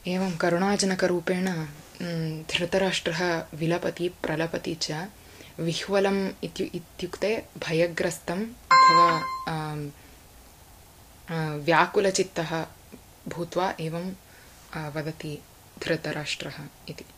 एवं करुणाजनकरूपेण धृतराष्ट्रः विलपति प्रलपति च विह्वलम् इत्युक्ते भयग्रस्तम् अथवा व्याकुलचित्तः भूत्वा एवं वदति धृतराष्ट्रः इति।